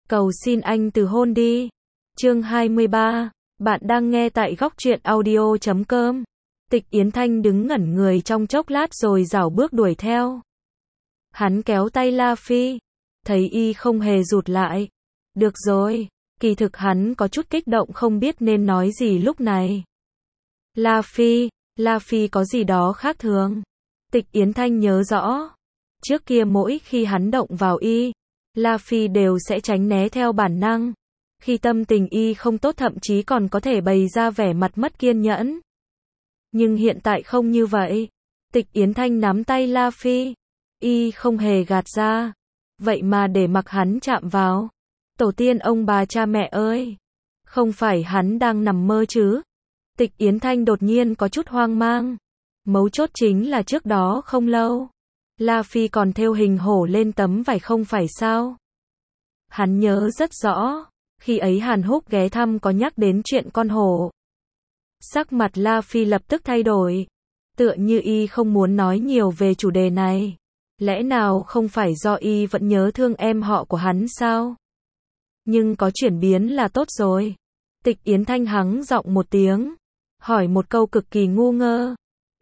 Cầu xin anh từ hôn đi. Chương 23. Bạn đang nghe tại góc truyện audio.com. Tịch Yến Thanh đứng ngẩn người trong chốc lát rồi rảo bước đuổi theo. Hắn kéo tay La Phi. Thấy y không hề rụt lại. Được rồi. Kỳ thực hắn có chút kích động không biết nên nói gì lúc này. La Phi có gì đó khác thường. Tịch Yến Thanh nhớ rõ. Trước kia mỗi khi hắn động vào y, La Phi đều sẽ tránh né theo bản năng. Khi tâm tình y không tốt thậm chí còn có thể bày ra vẻ mặt mất kiên nhẫn. Nhưng hiện tại không như vậy. Tịch Yến Thanh nắm tay La Phi. Y không hề gạt ra. Vậy mà để mặc hắn chạm vào. Tổ tiên ông bà cha mẹ ơi. Không phải hắn đang nằm mơ chứ? Tịch Yến Thanh đột nhiên có chút hoang mang. Mấu chốt chính là trước đó không lâu. La Phi còn thêu hình hổ lên tấm vải không phải sao? Hắn nhớ rất rõ. Khi ấy Hàn Húc ghé thăm có nhắc đến chuyện con hổ. Sắc mặt La Phi lập tức thay đổi. Tựa như y không muốn nói nhiều về chủ đề này. Lẽ nào không phải do y vẫn nhớ thương em họ của hắn sao? Nhưng có chuyển biến là tốt rồi. Tịch Yến Thanh hắng giọng một tiếng. Hỏi một câu cực kỳ ngu ngơ.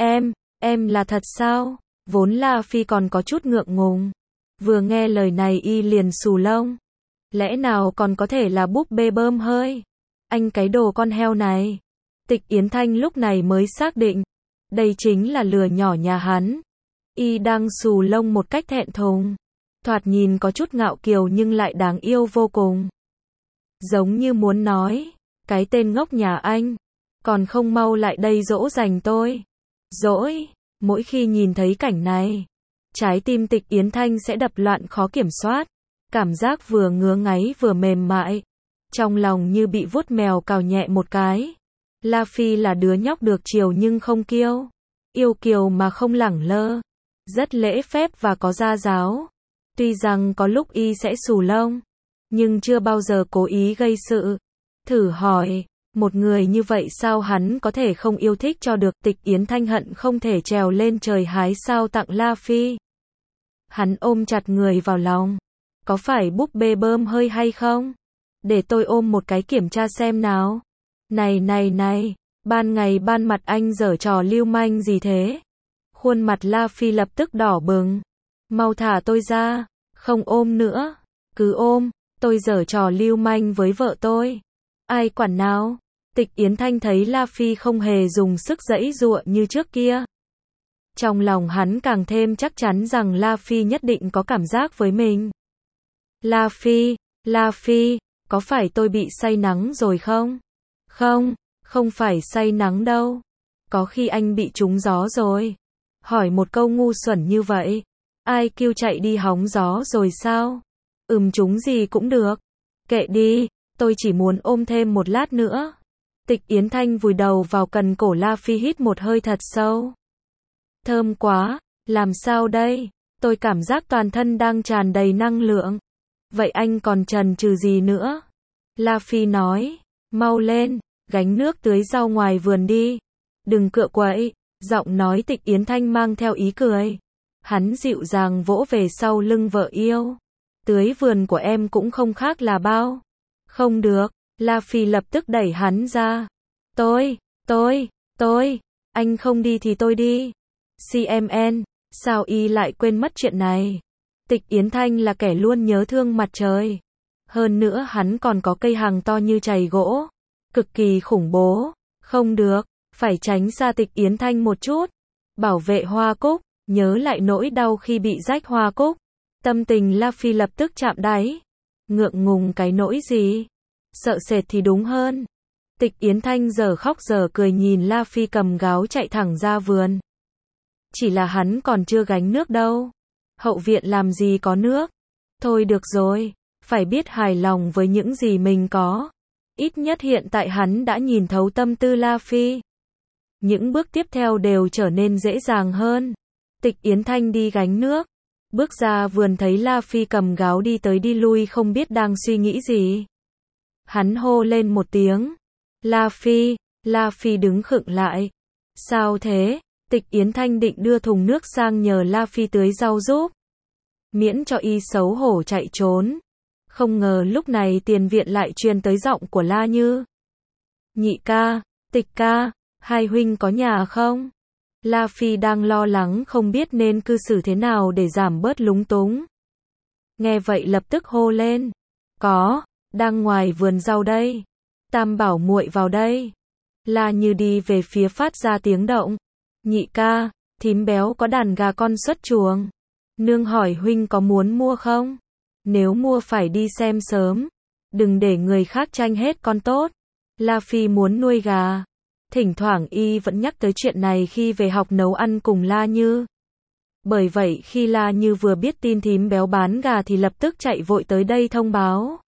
Em là thật sao? Vốn La Phi còn có chút ngượng ngùng. Vừa nghe lời này y liền xù lông. Lẽ nào còn có thể là búp bê bơm hơi? Anh cái đồ con heo này. Tịch Yến Thanh lúc này mới xác định. Đây chính là lừa nhỏ nhà hắn. Y đang xù lông một cách thẹn thùng. Thoạt nhìn có chút ngạo kiều nhưng lại đáng yêu vô cùng. Giống như muốn nói. Cái tên ngốc nhà anh. Còn không mau lại đây dỗ dành tôi. Dỗi. Mỗi khi nhìn thấy cảnh này. Trái tim Tịch Yến Thanh sẽ đập loạn khó kiểm soát. Cảm giác vừa ngứa ngáy vừa mềm mại. Trong lòng như bị vuốt mèo cào nhẹ một cái. La Phi là đứa nhóc được chiều nhưng không kiêu. Yêu kiều mà không lẳng lơ. Rất lễ phép và có gia giáo. Tuy rằng có lúc y sẽ xù lông. Nhưng chưa bao giờ cố ý gây sự. Thử hỏi. Một người như vậy sao hắn có thể không yêu thích cho được? Tịch Yến Thanh hận không thể trèo lên trời hái sao tặng La Phi. Hắn ôm chặt người vào lòng. Có phải búp bê bơm hơi hay không? Để tôi ôm một cái kiểm tra xem nào. Này, ban ngày ban mặt anh giở trò lưu manh gì thế? Khuôn mặt La Phi lập tức đỏ bừng. Mau thả tôi ra, không ôm nữa. Cứ ôm, tôi giở trò lưu manh với vợ tôi. Ai quản nào? Tịch Yến Thanh thấy La Phi không hề dùng sức giãy giụa như trước kia. Trong lòng hắn càng thêm chắc chắn rằng La Phi nhất định có cảm giác với mình. La Phi, có phải tôi bị say nắng rồi không? Không phải say nắng đâu. Có khi anh bị trúng gió rồi. Hỏi một câu ngu xuẩn như vậy. Ai kêu chạy đi hóng gió rồi sao? Trúng gì cũng được. Kệ đi, tôi chỉ muốn ôm thêm một lát nữa. Tịch Yến Thanh vùi đầu vào cần cổ La Phi hít một hơi thật sâu. Thơm quá, làm sao đây? Tôi cảm giác toàn thân đang tràn đầy năng lượng. Vậy anh còn chần chừ gì nữa? La Phi nói, mau lên, gánh nước tưới rau ngoài vườn đi. Đừng cựa quậy, giọng nói Tịch Yến Thanh mang theo ý cười. Hắn dịu dàng vỗ về sau lưng vợ yêu. Tưới vườn của em cũng không khác là bao. Không được, La Phi lập tức đẩy hắn ra. Tôi, anh không đi thì tôi đi. CMN, sao y lại quên mất chuyện này? Tịch Yến Thanh là kẻ luôn nhớ thương mặt trời. Hơn nữa hắn còn có cây hàng to như chày gỗ. Cực kỳ khủng bố. Không được, phải tránh xa Tịch Yến Thanh một chút. Bảo vệ hoa cúc, nhớ lại nỗi đau khi bị rách hoa cúc. Tâm tình La Phi lập tức chạm đáy. Ngượng ngùng cái nỗi gì? Sợ sệt thì đúng hơn. Tịch Yến Thanh giờ khóc giờ cười nhìn La Phi cầm gáo chạy thẳng ra vườn. Chỉ là hắn còn chưa gánh nước đâu. Hậu viện làm gì có nước. Thôi được rồi, phải biết hài lòng với những gì mình có. Ít nhất hiện tại hắn đã nhìn thấu tâm tư La Phi. Những bước tiếp theo đều trở nên dễ dàng hơn. Tịch Yến Thanh đi gánh nước. Bước ra vườn thấy La Phi cầm gáo đi tới đi lui không biết đang suy nghĩ gì. Hắn hô lên một tiếng. La Phi đứng khựng lại. Sao thế? Tịch Yến Thanh định đưa thùng nước sang nhờ La Phi tưới rau giúp. Miễn cho y xấu hổ chạy trốn. Không ngờ lúc này tiền viện lại truyền tới giọng của La Như. Nhị ca, Tịch ca, hai huynh có nhà không? La Phi đang lo lắng không biết nên cư xử thế nào để giảm bớt lúng túng. Nghe vậy lập tức hô lên. Có, đang ngoài vườn rau đây. Tam bảo muội vào đây. La Như đi về phía phát ra tiếng động. Nhị ca, thím béo có đàn gà con xuất chuồng. Nương hỏi huynh có muốn mua không? Nếu mua phải đi xem sớm. Đừng để người khác tranh hết con tốt. La Phi muốn nuôi gà. Thỉnh thoảng y vẫn nhắc tới chuyện này khi về học nấu ăn cùng La Như. Bởi vậy khi La Như vừa biết tin thím béo bán gà thì lập tức chạy vội tới đây thông báo.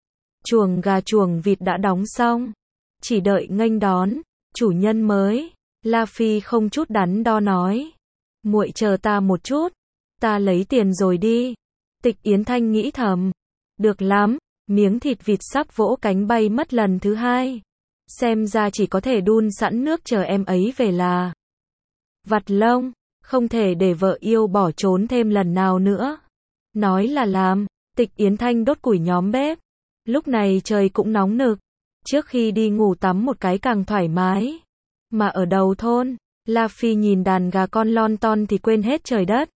Chuồng gà chuồng vịt đã đóng xong. Chỉ đợi nghênh đón chủ nhân mới. La Phi không chút đắn đo nói. Muội chờ ta một chút. Ta lấy tiền rồi đi. Tịch Yến Thanh nghĩ thầm. Được lắm, miếng thịt vịt sắp vỗ cánh bay mất lần thứ hai. Xem ra chỉ có thể đun sẵn nước chờ em ấy về là. Vặt lông, không thể để vợ yêu bỏ trốn thêm lần nào nữa. Nói là làm, Tịch Yến Thanh đốt củi nhóm bếp. Lúc này trời cũng nóng nực. Trước khi đi ngủ tắm một cái càng thoải mái. Mà ở đầu thôn, La Phi nhìn đàn gà con lon ton thì quên hết trời đất.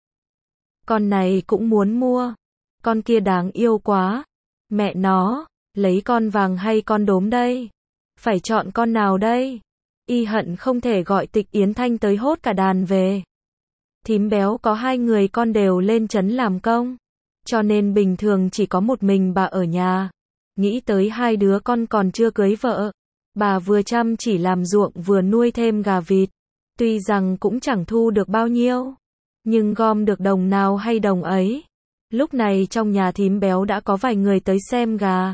Con này cũng muốn mua. Con kia đáng yêu quá. Mẹ nó, lấy con vàng hay con đốm đây? Phải chọn con nào đây? Y hận không thể gọi Tịch Yến Thanh tới hốt cả đàn về. Thím béo có hai người con đều lên trấn làm công. Cho nên bình thường chỉ có một mình bà ở nhà. Nghĩ tới hai đứa con còn chưa cưới vợ. Bà vừa chăm chỉ làm ruộng vừa nuôi thêm gà vịt. Tuy rằng cũng chẳng thu được bao nhiêu. Nhưng gom được đồng nào hay đồng ấy. Lúc này trong nhà thím béo đã có vài người tới xem gà.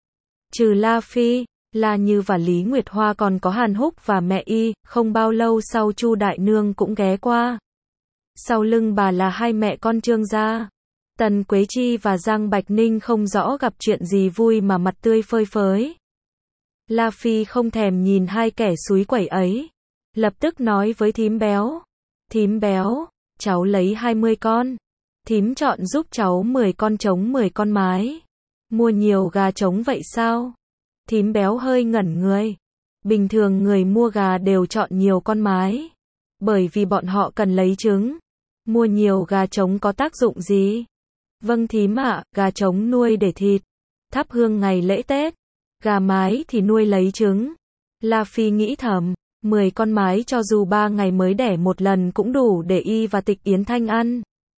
Trừ La Phi, La Như và Lý Nguyệt Hoa còn có Hàn Húc và mẹ y, không bao lâu sau Chu Đại Nương cũng ghé qua. Sau lưng bà là hai mẹ con Trương gia. Tần Quế Chi và Giang Bạch Ninh không rõ gặp chuyện gì vui mà mặt tươi phơi phới. La Phi không thèm nhìn hai kẻ xúi quẩy ấy. Lập tức nói với thím béo. Thím béo, cháu lấy 20 con. Thím chọn giúp cháu 10 con trống 10 con mái. Mua nhiều gà trống vậy sao? Thím béo hơi ngẩn người. Bình thường người mua gà đều chọn nhiều con mái. Bởi vì bọn họ cần lấy trứng. Mua nhiều gà trống có tác dụng gì? Vâng thím ạ, gà trống nuôi để thịt. Thắp hương ngày lễ Tết. Gà mái thì nuôi lấy trứng. La Phi nghĩ thầm, 10 con mái cho dù 3 ngày mới đẻ một lần cũng đủ để y và Tịch Yến Thanh ăn.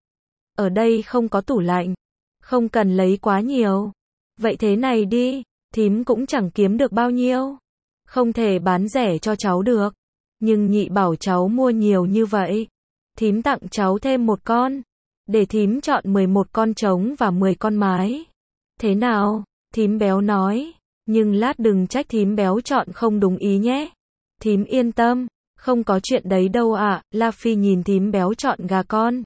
Ở đây không có tủ lạnh. Không cần lấy quá nhiều. Vậy thế này đi, thím cũng chẳng kiếm được bao nhiêu. Không thể bán rẻ cho cháu được. Nhưng nhị bảo cháu mua nhiều như vậy. Thím tặng cháu thêm một con. Để thím chọn 11 con trống và 10 con mái. Thế nào? Thím béo nói. Nhưng lát đừng trách thím béo chọn không đúng ý nhé. Thím yên tâm, không có chuyện đấy đâu ạ. La Phi nhìn thím béo chọn gà con.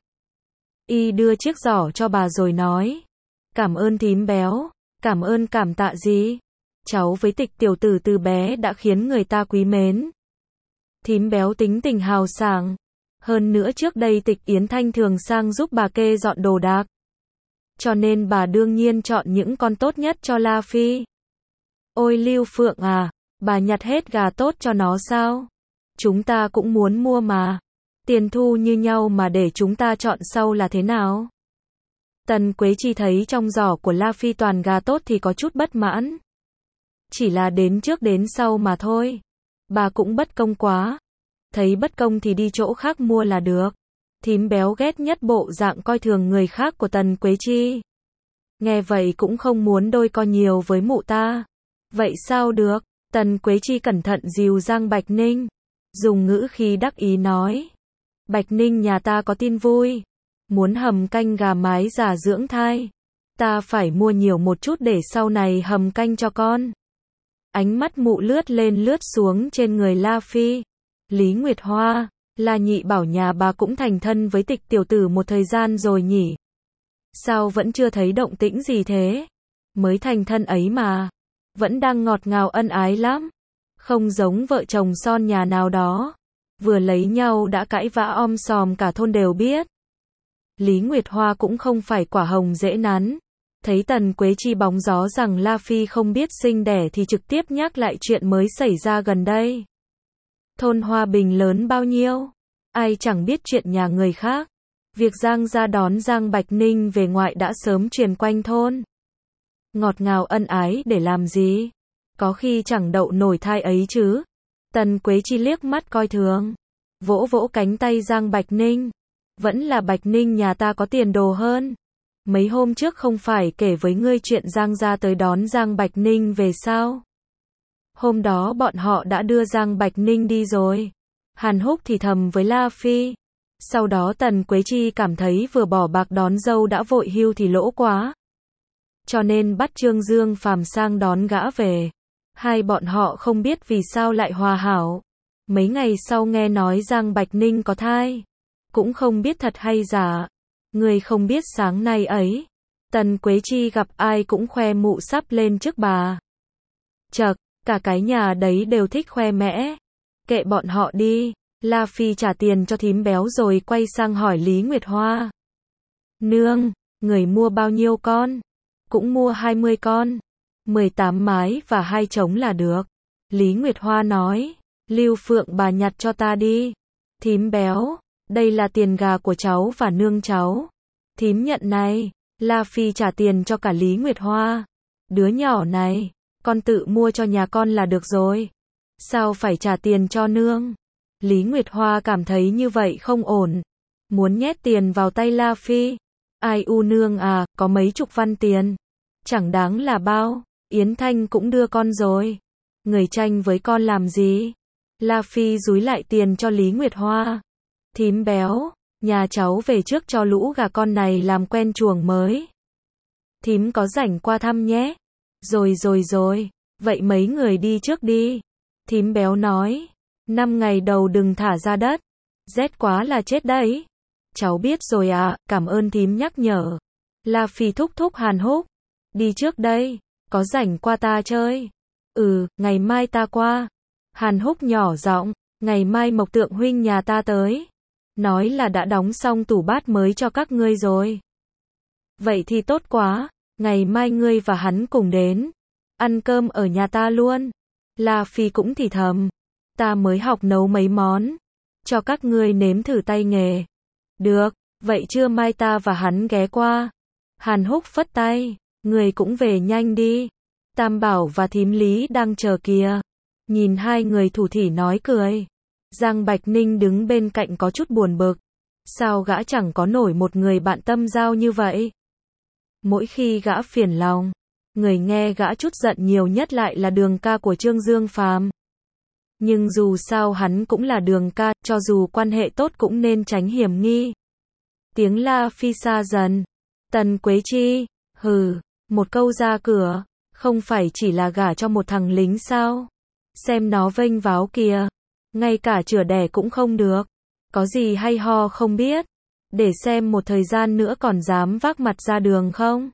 Y đưa chiếc giỏ cho bà rồi nói. Cảm ơn thím béo. Cảm ơn cảm tạ gì? Cháu với Tịch tiểu tử từ bé đã khiến người ta quý mến. Thím béo tính tình hào sảng. Hơn nữa trước đây Tịch Yến Thanh thường sang giúp bà kê dọn đồ đạc. Cho nên bà đương nhiên chọn những con tốt nhất cho La Phi. Ôi Lưu Phượng à, bà nhặt hết gà tốt cho nó sao? Chúng ta cũng muốn mua mà. Tiền thu như nhau mà để chúng ta chọn sau là thế nào? Tần Quế Chi thấy trong giỏ của La Phi toàn gà tốt thì có chút bất mãn. Chỉ là đến trước đến sau mà thôi. Bà cũng bất công quá. Thấy bất công thì đi chỗ khác mua là được. Thím béo ghét nhất bộ dạng coi thường người khác của Tần Quế Chi. Nghe vậy cũng không muốn đôi co nhiều với mụ ta. Vậy sao được? Tần Quế Chi cẩn thận dìu Giang Bạch Ninh. Dùng ngữ khí đắc ý nói. Bạch Ninh nhà ta có tin vui. Muốn hầm canh gà mái già dưỡng thai. Ta phải mua nhiều một chút để sau này hầm canh cho con. Ánh mắt mụ lướt lên lướt xuống trên người La Phi. Lý Nguyệt Hoa, La nhị bảo nhà bà cũng thành thân với Tịch tiểu tử một thời gian rồi nhỉ? Sao vẫn chưa thấy động tĩnh gì thế? Mới thành thân ấy mà. Vẫn đang ngọt ngào ân ái lắm. Không giống vợ chồng son nhà nào đó. Vừa lấy nhau đã cãi vã om sòm cả thôn đều biết. Lý Nguyệt Hoa cũng không phải quả hồng dễ nắn. Thấy Tần Quế Chi bóng gió rằng La Phi không biết sinh đẻ thì trực tiếp nhắc lại chuyện mới xảy ra gần đây. Thôn Hoa Bình lớn bao nhiêu? Ai chẳng biết chuyện nhà người khác. Việc Giang gia đón Giang Bạch Ninh về ngoại đã sớm truyền quanh thôn. Ngọt ngào ân ái để làm gì? Có khi chẳng đậu nổi thai ấy chứ. Tần Quế Chi liếc mắt coi thường. Vỗ vỗ cánh tay Giang Bạch Ninh. Vẫn là Bạch Ninh nhà ta có tiền đồ hơn. Mấy hôm trước không phải kể với ngươi chuyện Giang gia tới đón Giang Bạch Ninh về sao? Hôm đó bọn họ đã đưa Giang Bạch Ninh đi rồi. Hàn Húc thì thầm với La Phi. Sau đó Tần Quế Chi cảm thấy vừa bỏ bạc đón dâu đã vội hưu thì lỗ quá. Cho nên bắt Trương Dương Phàm sang đón gã về. Hai bọn họ không biết vì sao lại hòa hảo. Mấy ngày sau nghe nói Giang Bạch Ninh có thai. Cũng không biết thật hay giả. Người không biết sáng nay ấy. Tần Quế Chi gặp ai cũng khoe mụ sắp lên trước bà. Chậc, cả cái nhà đấy đều thích khoe mẽ. Kệ bọn họ đi. La Phi trả tiền cho thím béo rồi quay sang hỏi Lý Nguyệt Hoa. Nương, người mua bao nhiêu con? Cũng mua 20 con. 18 mái và 2 trống là được. Lý Nguyệt Hoa nói. Lưu Phượng bà nhặt cho ta đi. Thím béo, đây là tiền gà của cháu và nương cháu. Thím nhận này. La Phi trả tiền cho cả Lý Nguyệt Hoa. Đứa nhỏ này, con tự mua cho nhà con là được rồi. Sao phải trả tiền cho nương? Lý Nguyệt Hoa cảm thấy như vậy không ổn. Muốn nhét tiền vào tay La Phi. Ai u nương à, có mấy chục văn tiền. Chẳng đáng là bao. Yến Thanh cũng đưa con rồi. Người tranh với con làm gì? La Phi dúi lại tiền cho Lý Nguyệt Hoa. Thím béo, nhà cháu về trước cho lũ gà con này làm quen chuồng mới. Thím có rảnh qua thăm nhé. Rồi, vậy mấy người đi trước đi. Thím béo nói. 5 ngày đầu đừng thả ra đất. Rét quá là chết đấy. Cháu biết rồi ạ, cảm ơn thím nhắc nhở. La Phi thúc thúc Hàn Húc. Đi trước đây, có rảnh qua ta chơi. Ngày mai ta qua. Hàn Húc nhỏ giọng, ngày mai Mộc Tượng huynh nhà ta tới. Nói là đã đóng xong tủ bát mới cho các ngươi rồi. Vậy thì tốt quá, ngày mai ngươi và hắn cùng đến. Ăn cơm ở nhà ta luôn. La Phi cũng thì thầm. Ta mới học nấu mấy món. Cho các ngươi nếm thử tay nghề. Được, vậy trưa mai ta và hắn ghé qua. Hàn Húc phất tay. Người cũng về nhanh đi. Tam Bảo và thím Lý đang chờ kìa. Nhìn hai người thủ thỉ nói cười. Giang Bạch Ninh đứng bên cạnh có chút buồn bực. Sao gã chẳng có nổi một người bạn tâm giao như vậy? Mỗi khi gã phiền lòng, người nghe gã chút giận nhiều nhất lại là Đường ca của Trương Dương Phàm. Nhưng dù sao hắn cũng là Đường ca, cho dù quan hệ tốt cũng nên tránh hiểm nghi. Tiếng La Phi xa dần. Tần Quế Chi, một câu ra cửa, không phải chỉ là gả cho một thằng lính sao? Xem nó vênh váo kìa, ngay cả chửa đẻ cũng không được. Có gì hay ho không biết, để xem một thời gian nữa còn dám vác mặt ra đường không?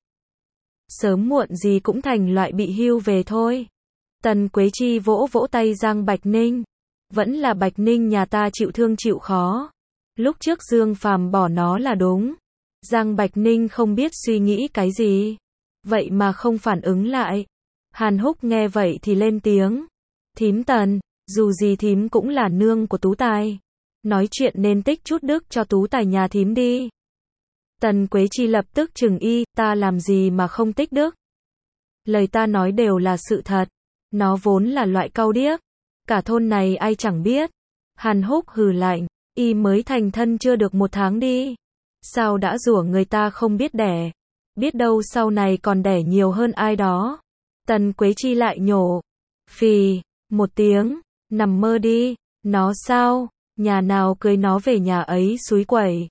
Sớm muộn gì cũng thành loại bị hưu về thôi. Tần Quế Chi vỗ vỗ tay Giang Bạch Ninh. Vẫn là Bạch Ninh nhà ta chịu thương chịu khó. Lúc trước Dương Phàm bỏ nó là đúng. Giang Bạch Ninh không biết suy nghĩ cái gì. Vậy mà không phản ứng lại. Hàn Húc nghe vậy thì lên tiếng. Thím Tần, dù gì thím cũng là nương của Tú Tài. Nói chuyện nên tích chút đức cho Tú Tài nhà thím đi. Tần Quế Chi lập tức chừng y, ta làm gì mà không tích đức. Lời ta nói đều là sự thật. Nó vốn là loại cau điếc. Cả thôn này ai chẳng biết. Hàn Húc hừ lạnh, y mới thành thân chưa được 1 tháng đi. Sao đã rủa người ta không biết đẻ. Biết đâu sau này còn đẻ nhiều hơn ai đó. Tần Quế Chi lại nhổ. Phì, một tiếng, nằm mơ đi. Nó sao, nhà nào cưới nó về nhà ấy xúi quẩy.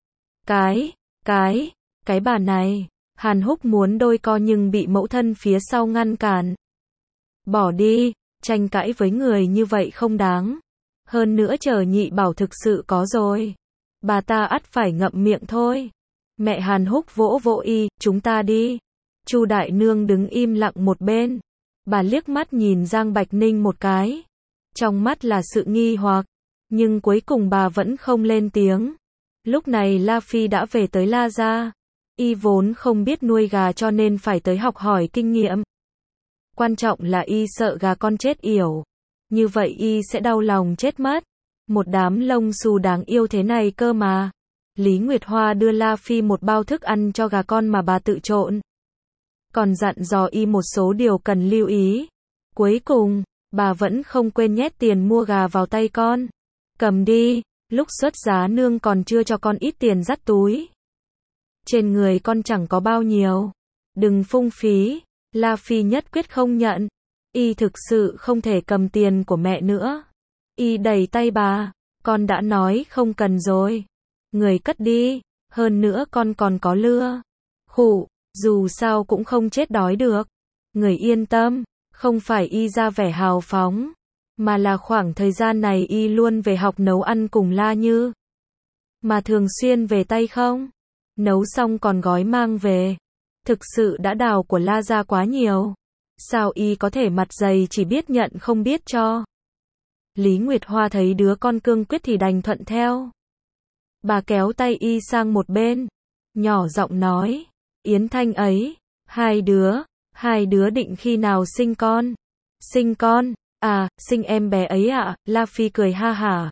Cái bà này. Hàn Húc muốn đôi co nhưng bị mẫu thân phía sau ngăn cản. Bỏ đi, tranh cãi với người như vậy không đáng. Hơn nữa chờ nhị bảo thực sự có rồi. Bà ta ắt phải ngậm miệng thôi. Mẹ Hàn Húc vỗ vỗ y, chúng ta đi. Chu đại nương đứng im lặng một bên. Bà liếc mắt nhìn Giang Bạch Ninh một cái. Trong mắt là sự nghi hoặc. Nhưng cuối cùng bà vẫn không lên tiếng. Lúc này La Phi đã về tới La gia. Y vốn không biết nuôi gà cho nên phải tới học hỏi kinh nghiệm. Quan trọng là Y sợ gà con chết yểu. Như vậy Y sẽ đau lòng chết mất. Một đám lông xù đáng yêu thế này cơ mà. Lý Nguyệt Hoa đưa La Phi một bao thức ăn cho gà con mà bà tự trộn. Còn dặn dò Y một số điều cần lưu ý. Cuối cùng, bà vẫn không quên nhét tiền mua gà vào tay con. Cầm đi, lúc xuất giá nương còn chưa cho con ít tiền dắt túi. Trên người con chẳng có bao nhiêu. Đừng phung phí. La Phi nhất quyết không nhận. Y thực sự không thể cầm tiền của mẹ nữa. Y đẩy tay bà. Con đã nói không cần rồi. Người cất đi. Hơn nữa con còn có lưa. Khụ, dù sao cũng không chết đói được. Người yên tâm. Không phải Y ra vẻ hào phóng. Mà là khoảng thời gian này Y luôn về học nấu ăn cùng La Như. Mà thường xuyên về tay không. Nấu xong còn gói mang về. Thực sự đã đào của La ra quá nhiều. Sao Y có thể mặt dày chỉ biết nhận không biết cho. Lý Nguyệt Hoa thấy đứa con cương quyết thì đành thuận theo. Bà kéo tay Y sang một bên. Nhỏ giọng nói. Yến Thanh ấy. Hai đứa định khi nào sinh con? Sinh con? À, sinh em bé ấy ạ. La Phi cười ha hả.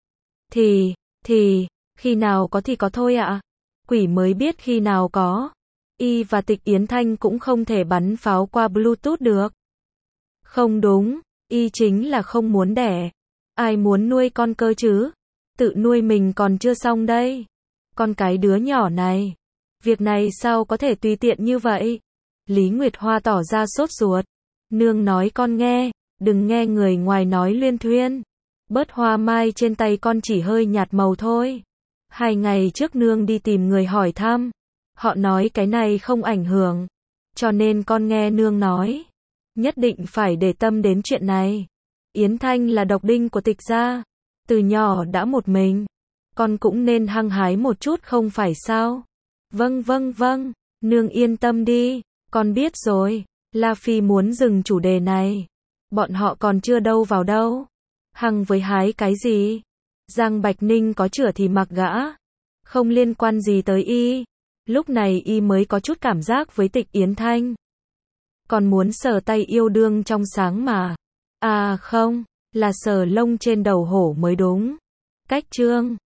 Khi nào có thì có thôi ạ. Quỷ mới biết khi nào có. Y và Tịch Yến Thanh cũng không thể bắn pháo qua Bluetooth được. Không đúng, Y chính là không muốn đẻ. Ai muốn nuôi con cơ chứ? Tự nuôi mình còn chưa xong đây. Con cái đứa nhỏ này. Việc này sao có thể tùy tiện như vậy? Lý Nguyệt Hoa tỏ ra sốt ruột. Nương nói con nghe, đừng nghe người ngoài nói luyên thuyên. Bớt hoa mai trên tay con chỉ hơi nhạt màu thôi. 2 ngày trước nương đi tìm người hỏi thăm. Họ nói cái này không ảnh hưởng. Cho nên con nghe nương nói. Nhất định phải để tâm đến chuyện này. Yến Thanh là độc đinh của Tịch gia. Từ nhỏ đã một mình. Con cũng nên hăng hái một chút không phải sao? Vâng, nương yên tâm đi. Con biết rồi. La Phi muốn dừng chủ đề này. Bọn họ còn chưa đâu vào đâu. Hăng với hái cái gì? Giang Bạch Ninh có chửa thì mặc gã. Không liên quan gì tới Y. Lúc này Y mới có chút cảm giác với Tịch Yến Thanh. Còn muốn sờ tay yêu đương trong sáng mà. À không, là sờ lông trên đầu hổ mới đúng. Cách chương